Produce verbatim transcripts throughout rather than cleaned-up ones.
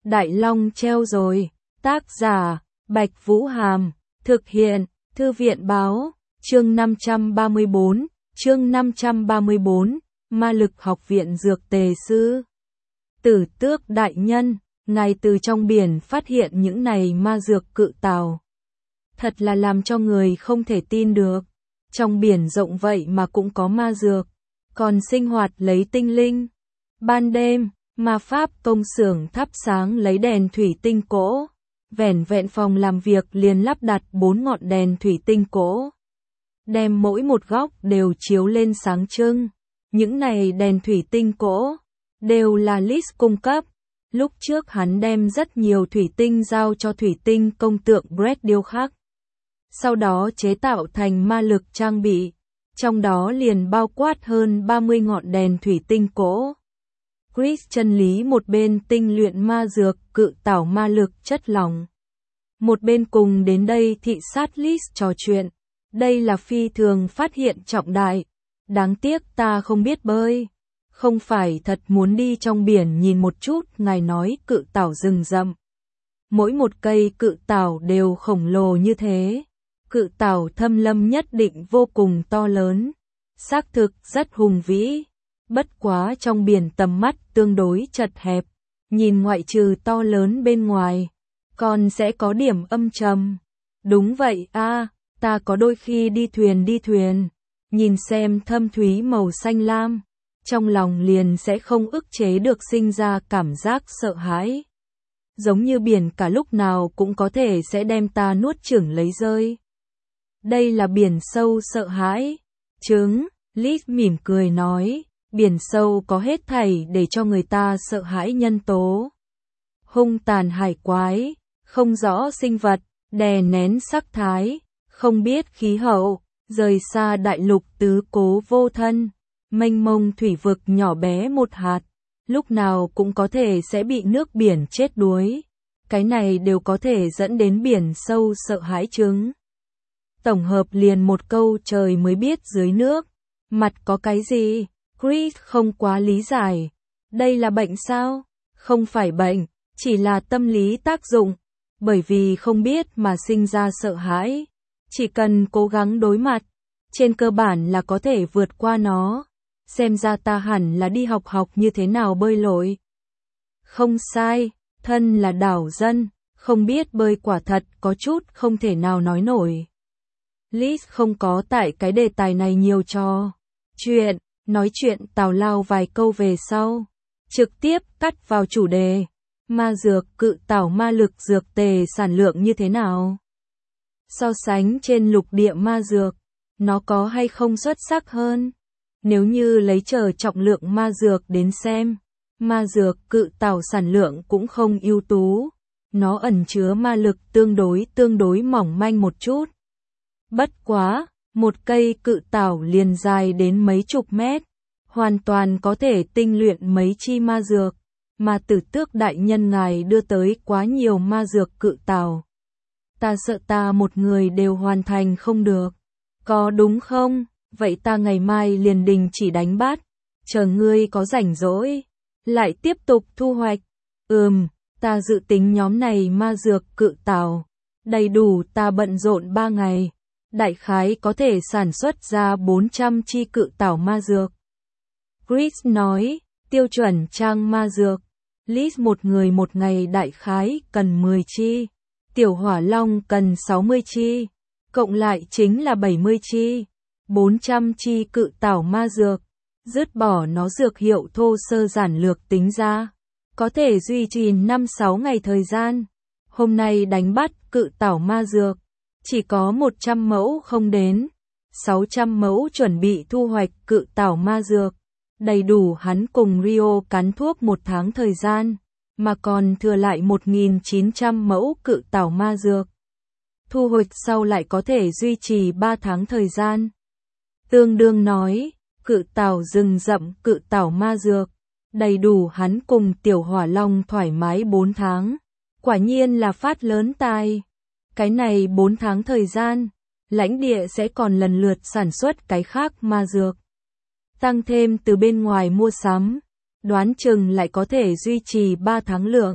Đại Long treo rồi. Tác giả, Bạch Vũ Hàm. Thực hiện, Thư viện Báo. Chương năm trăm ba mươi bốn. Chương năm trăm ba mươi bốn. Ma lực học viện dược tề sư. Tử Tước đại nhân, ngài từ trong biển phát hiện những này ma dược cự tào. Thật là làm cho người không thể tin được. Trong biển rộng vậy mà cũng có ma dược, còn sinh hoạt lấy tinh linh. Ban đêm, ma pháp công xưởng thắp sáng lấy đèn thủy tinh cỗ. Vẻn vẹn phòng làm việc liền lắp đặt bốn ngọn đèn thủy tinh cỗ, đem mỗi một góc đều chiếu lên sáng trưng. Những này đèn thủy tinh cỗ đều là Liz cung cấp. Lúc trước hắn đem rất nhiều thủy tinh giao cho thủy tinh công tượng Brett điêu khắc, sau đó chế tạo thành ma lực trang bị, trong đó liền bao quát hơn ba mươi ngọn đèn thủy tinh cỗ. Chris chân lý một bên tinh luyện ma dược cự tảo ma lực chất lỏng, một bên cùng đến đây thị sát Liz trò chuyện. Đây là phi thường phát hiện trọng đại. Đáng tiếc ta không biết bơi. Không phải thật muốn đi trong biển nhìn một chút. Ngài nói cự tảo rừng rậm, mỗi một cây cự tảo đều khổng lồ như thế. Cự tảo thâm lâm nhất định vô cùng to lớn, xác thực rất hùng vĩ. Bất quá trong biển tầm mắt tương đối chật hẹp, nhìn ngoại trừ to lớn bên ngoài, còn sẽ có điểm âm trầm. Đúng vậy a, à, ta có đôi khi đi thuyền đi thuyền, nhìn xem thâm thúy màu xanh lam, trong lòng liền sẽ không ức chế được sinh ra cảm giác sợ hãi. Giống như biển cả lúc nào cũng có thể sẽ đem ta nuốt chửng lấy rơi. Đây là biển sâu sợ hãi. Chứng, Liz mỉm cười nói, biển sâu có hết thảy để cho người ta sợ hãi nhân tố. Hung tàn hải quái, không rõ sinh vật, đè nén sắc thái, không biết khí hậu, rời xa đại lục tứ cố vô thân, mênh mông thủy vực nhỏ bé một hạt, lúc nào cũng có thể sẽ bị nước biển chết đuối. Cái này đều có thể dẫn đến biển sâu sợ hãi chứng. Tổng hợp liền một câu trời mới biết dưới nước, mặt có cái gì? Chris không quá lý giải. Đây là bệnh sao? Không phải bệnh, chỉ là tâm lý tác dụng. Bởi vì không biết mà sinh ra sợ hãi. Chỉ cần cố gắng đối mặt, trên cơ bản là có thể vượt qua nó. Xem ra ta hẳn là đi học học như thế nào bơi lội. Không sai, thân là đảo dân, không biết bơi quả thật có chút không thể nào nói nổi. Liz không có tại cái đề tài này nhiều trò chuyện, nói chuyện tào lao vài câu về sau, trực tiếp cắt vào chủ đề. Ma dược cự tảo ma lực dược tề sản lượng như thế nào? So sánh trên lục địa ma dược, nó có hay không xuất sắc hơn? Nếu như lấy chờ trọng lượng ma dược đến xem, ma dược cự tảo sản lượng cũng không ưu tú. Nó ẩn chứa ma lực tương đối tương đối mỏng manh một chút. Bất quá, một cây cự tảo liền dài đến mấy chục mét, hoàn toàn có thể tinh luyện mấy chi ma dược, mà Tử Tước đại nhân ngài đưa tới quá nhiều ma dược cự tảo. Ta sợ ta một người đều hoàn thành không được. Có đúng không? Vậy ta ngày mai liền đình chỉ đánh bắt, chờ ngươi có rảnh rỗi, lại tiếp tục thu hoạch. Ừm, ta dự tính nhóm này ma dược cự tảo, đầy đủ ta bận rộn ba ngày. Đại khái có thể sản xuất ra bốn trăm chi cự tảo ma dược. Chris nói, tiêu chuẩn trang ma dược. Liz một người một ngày đại khái cần mười chi. Tiểu Hỏa Long cần sáu mươi chi. Cộng lại chính là bảy mươi chi. bốn trăm chi cự tảo ma dược. Dứt bỏ nó dược hiệu thô sơ giản lược tính ra, có thể duy trì năm sáu ngày thời gian. Hôm nay đánh bắt cự tảo ma dược, chỉ có một trăm mẫu không đến, sáu trăm mẫu chuẩn bị thu hoạch cự tảo ma dược, đầy đủ hắn cùng Rio cắn thuốc một tháng thời gian, mà còn thừa lại một nghìn chín trăm mẫu cự tảo ma dược. Thu hoạch sau lại có thể duy trì ba tháng thời gian. Tương đương nói, cự tảo rừng rậm cự tảo ma dược, đầy đủ hắn cùng Tiểu Hỏa Long thoải mái bốn tháng. Quả nhiên là phát lớn tài. Cái này bốn tháng thời gian, lãnh địa sẽ còn lần lượt sản xuất cái khác ma dược. Tăng thêm từ bên ngoài mua sắm, đoán chừng lại có thể duy trì ba tháng lượng.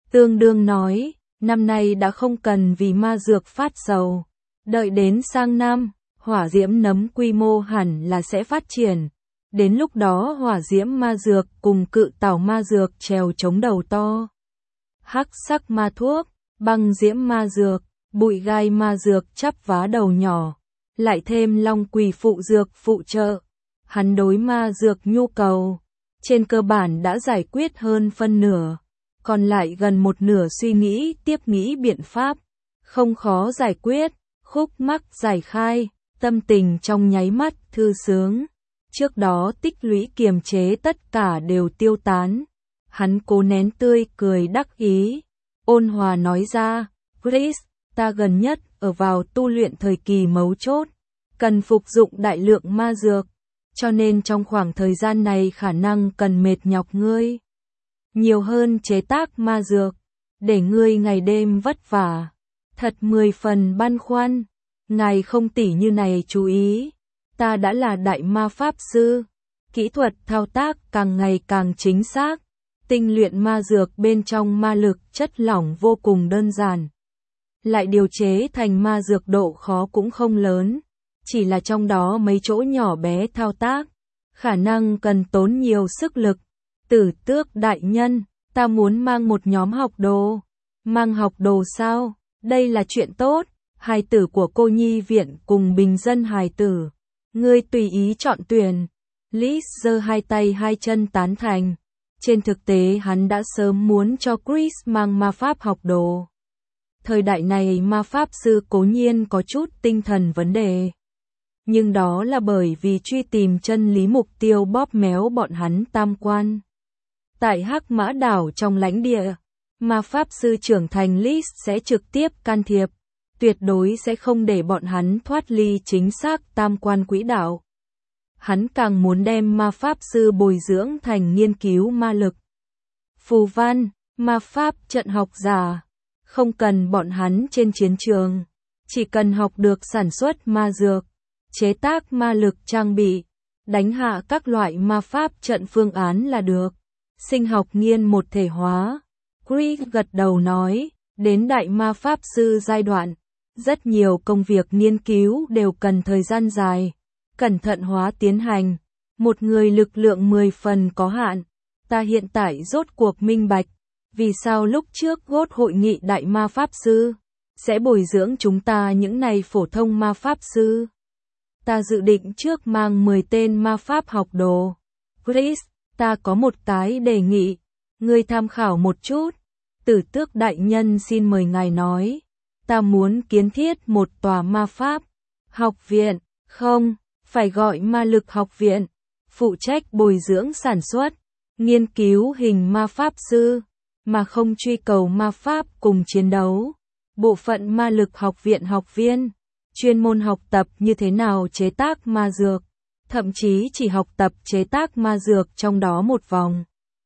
tương đương nói, năm nay đã không cần vì ma dược phát sầu. Đợi đến sang năm, hỏa diễm nấm quy mô hẳn là sẽ phát triển. Đến lúc đó hỏa diễm ma dược cùng cự tảo ma dược trèo chống đầu to. Hắc sắc ma thuốc, băng diễm ma dược, bụi gai ma dược chắp vá đầu nhỏ. Lại thêm long quỳ phụ dược phụ trợ. Hắn đối ma dược nhu cầu. Trên cơ bản đã giải quyết hơn phân nửa. Còn lại gần một nửa suy nghĩ tiếp nghĩ biện pháp. Không khó giải quyết, khúc mắc giải khai, tâm tình trong nháy mắt thư sướng. Trước đó tích lũy kiềm chế tất cả đều tiêu tán. Hắn cố nén tươi cười đắc ý. Ôn hòa nói ra, Chris, ta gần nhất ở vào tu luyện thời kỳ mấu chốt. Cần phục dụng đại lượng ma dược. Cho nên trong khoảng thời gian này khả năng cần mệt nhọc ngươi. Nhiều hơn chế tác ma dược. Để ngươi ngày đêm vất vả. Thật mười phần băn khoăn. Ngài không tỉ như này chú ý. Ta đã là đại ma pháp sư. Kỹ thuật thao tác càng ngày càng chính xác. Tinh luyện ma dược bên trong ma lực chất lỏng vô cùng đơn giản. Lại điều chế thành ma dược độ khó cũng không lớn. Chỉ là trong đó mấy chỗ nhỏ bé thao tác. Khả năng cần tốn nhiều sức lực. Tử Tước đại nhân, ta muốn mang một nhóm học đồ. Mang học đồ sao? Đây là chuyện tốt. Hài tử của cô nhi viện cùng bình dân hài tử. Ngươi tùy ý chọn tuyển. Liz giơ hai tay hai chân tán thành. Trên thực tế hắn đã sớm muốn cho Chris mang ma pháp học đồ. Thời đại này ma pháp sư cố nhiên có chút tinh thần vấn đề. Nhưng đó là bởi vì truy tìm chân lý mục tiêu bóp méo bọn hắn tam quan. Tại Hắc Mã đảo trong lãnh địa, ma pháp sư trưởng thành Liz sẽ trực tiếp can thiệp. Tuyệt đối sẽ không để bọn hắn thoát ly chính xác tam quan quỹ đạo. Hắn càng muốn đem ma pháp sư bồi dưỡng thành nghiên cứu ma lực. Phù văn, ma pháp trận học giả. Không cần bọn hắn trên chiến trường. Chỉ cần học được sản xuất ma dược, chế tác ma lực trang bị, đánh hạ các loại ma pháp trận phương án là được. Sinh học nghiên một thể hóa. Chris gật đầu nói, đến đại ma pháp sư giai đoạn. Rất nhiều công việc nghiên cứu đều cần thời gian dài, cẩn thận hóa tiến hành. Một người lực lượng mười phần có hạn. Ta hiện tại rốt cuộc minh bạch. Vì sao lúc trước gốt hội nghị đại ma pháp sư sẽ bồi dưỡng chúng ta những này phổ thông ma pháp sư. Ta dự định trước mang mười tên ma pháp học đồ. Chris, ta có một cái đề nghị. Ngươi tham khảo một chút. Tử Tước đại nhân xin mời ngài nói. Ta muốn kiến thiết một tòa ma pháp học viện, không, phải gọi ma lực học viện, phụ trách bồi dưỡng sản xuất, nghiên cứu hình ma pháp sư, mà không truy cầu ma pháp cùng chiến đấu. Bộ phận ma lực học viện học viên, chuyên môn học tập như thế nào chế tác ma dược, thậm chí chỉ học tập chế tác ma dược trong đó một vòng.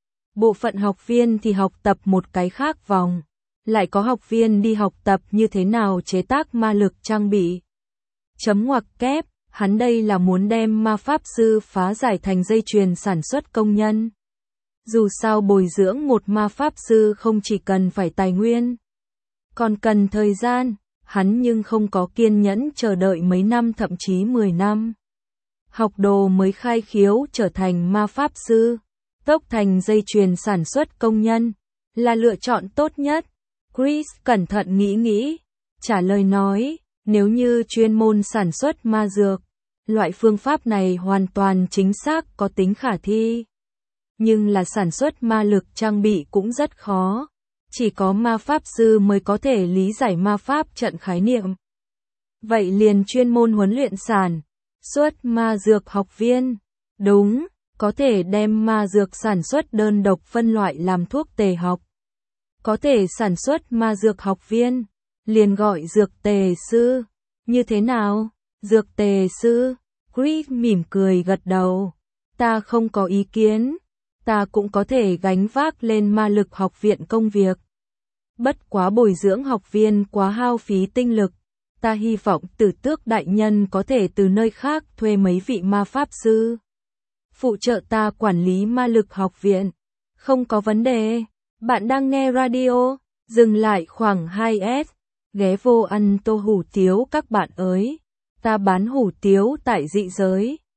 Bộ phận học viên thì học tập một cái khác vòng. Lại có học viên đi học tập như thế nào chế tác ma lực trang bị. Chấm ngoặc kép, hắn đây là muốn đem ma pháp sư phá giải thành dây chuyền sản xuất công nhân. Dù sao bồi dưỡng một ma pháp sư không chỉ cần phải tài nguyên, còn cần thời gian, hắn nhưng không có kiên nhẫn chờ đợi mấy năm thậm chí mười năm. Học đồ mới khai khiếu trở thành ma pháp sư, tốc thành dây chuyền sản xuất công nhân, là lựa chọn tốt nhất. Chris cẩn thận nghĩ nghĩ, trả lời nói, nếu như chuyên môn sản xuất ma dược, loại phương pháp này hoàn toàn chính xác có tính khả thi. Nhưng là sản xuất ma lực trang bị cũng rất khó, chỉ có ma pháp sư mới có thể lý giải ma pháp trận khái niệm. Vậy liền chuyên môn huấn luyện sản xuất ma dược học viên, đúng, có thể đem ma dược sản xuất đơn độc phân loại làm thuốc tề học. Có thể sản xuất ma dược học viên, liền gọi dược tề sư. Như thế nào? Dược tề sư? Chris mỉm cười gật đầu. Ta không có ý kiến. Ta cũng có thể gánh vác lên ma lực học viện công việc. Bất quá bồi dưỡng học viên quá hao phí tinh lực. Ta hy vọng Tử Tước đại nhân có thể từ nơi khác thuê mấy vị ma pháp sư. Phụ trợ ta quản lý ma lực học viện. Không có vấn đề. Bạn đang nghe radio, dừng lại khoảng hai s, ghé vô ăn tô hủ tiếu các bạn ơi. Ta bán hủ tiếu tại dị giới.